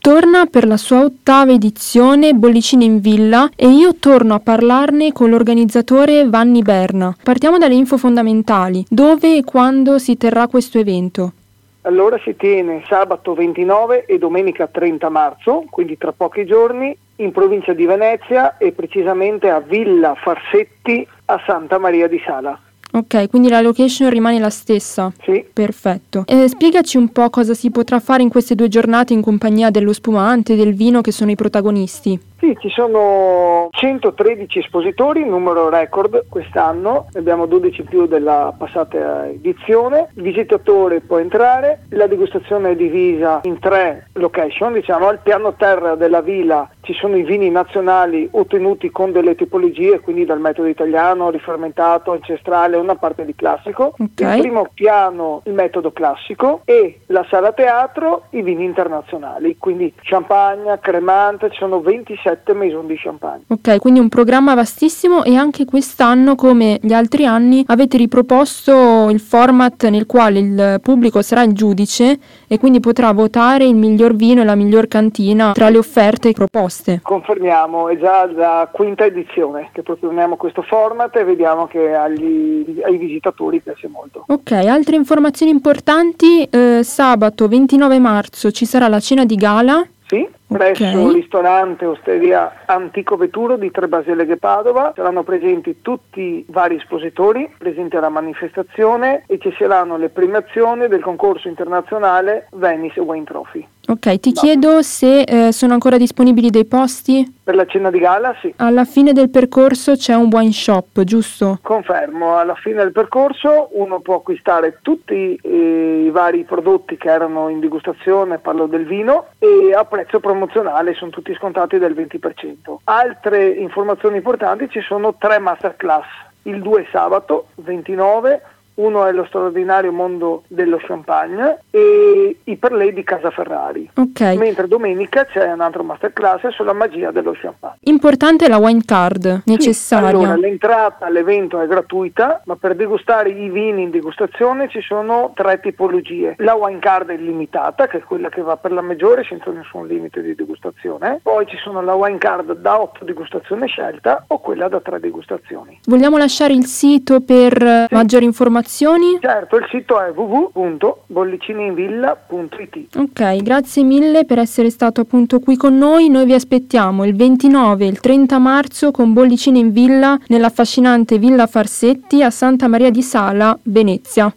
Torna per la sua 8ª edizione Bollicine in Villa e io torno a parlarne con l'organizzatore Vanni Berna. Partiamo dalle info fondamentali. Dove e quando si terrà questo evento? Allora si tiene sabato 29 e domenica 30 marzo, quindi tra pochi giorni, in provincia di Venezia e precisamente a Villa Farsetti a Santa Maria di Sala. Ok, quindi la location rimane la stessa? Sì. Perfetto. Spiegaci un po' cosa si potrà fare in queste 2 giornate in compagnia dello spumante e del vino che sono i protagonisti. Sì, ci sono 113 espositori, numero record quest'anno, ne abbiamo 12 più della passata edizione. Il visitatore può entrare, la degustazione è divisa in 3 location, al piano terra della villa ci sono i vini nazionali ottenuti con delle tipologie, quindi dal metodo italiano, rifermentato, ancestrale, una parte di classico. Okay. Il primo piano il metodo classico e la sala teatro i vini internazionali, quindi champagne, cremante, ci sono 27 maison di champagne. Ok, quindi un programma vastissimo e anche quest'anno, come gli altri anni, avete riproposto il format nel quale il pubblico sarà il giudice e quindi potrà votare il miglior vino e la miglior cantina tra le offerte proposte. Confermiamo, è già la 5ª edizione che proponiamo questo format e vediamo che ai visitatori piace molto. Ok, altre informazioni importanti, sabato 29 marzo ci sarà la cena di gala. Sì, presso il ristorante Osteria Antico Veturo di Tre Basileghe Padova saranno presenti tutti i vari espositori presenti alla manifestazione e ci saranno le premiazioni del concorso internazionale Venice Wine Trophy. Ok, ti chiedo se sono ancora disponibili dei posti? Per la cena di gala, sì. Alla fine del percorso c'è un wine shop, giusto? Confermo, alla fine del percorso uno può acquistare tutti i vari prodotti che erano in degustazione, parlo del vino, e a prezzo promozionale sono tutti scontati del 20%. Altre informazioni importanti, ci sono 3 masterclass, il 2 sabato 29, uno è lo straordinario mondo dello champagne e i perlé di Casa Ferrari. Okay. Mentre domenica c'è un altro masterclass sulla magia dello champagne. Importante la wine card necessaria. Sì, allora l'entrata all'evento è gratuita, ma per degustare i vini in degustazione ci sono 3 tipologie. La wine card è illimitata, che è quella che va per la maggiore senza nessun limite di degustazione. Poi ci sono la wine card da 8 degustazioni scelta o quella da 3 degustazioni. Vogliamo lasciare il sito per maggiori informazioni? Certo, il sito è www.bollicineinvilla.it. Ok, grazie mille per essere stato appunto qui con noi. Noi vi aspettiamo il 29 e il 30 marzo con Bollicine in Villa nell'affascinante Villa Farsetti a Santa Maria di Sala, Venezia.